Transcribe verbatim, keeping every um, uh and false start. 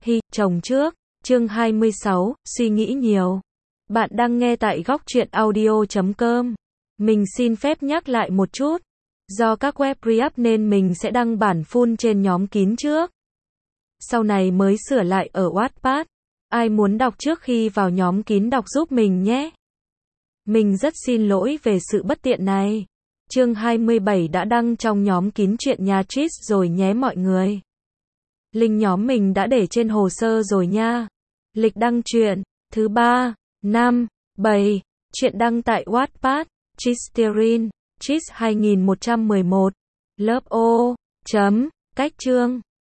Hi, chồng trước. Chương hai mươi sáu, suy nghĩ nhiều. Bạn đang nghe tại góc truyện audio chấm com. Mình xin phép nhắc lại một chút. Do các web re-up nên mình sẽ đăng bản full trên nhóm kín trước. Sau này mới sửa lại ở Wattpad. Ai muốn đọc trước khi vào nhóm kín đọc giúp mình nhé. Mình rất xin lỗi về sự bất tiện này. Chương hai mươi bảy đã đăng trong nhóm kín chuyện nhà Tris rồi nhé mọi người. Link nhóm mình đã để trên hồ sơ rồi nha. Lịch đăng truyện thứ ba, năm, bảy. Chuyện đăng tại Wattpad. Tristerin, Tris hai nghìn một trăm mười một. Lớp O. Chấm. Cách chương.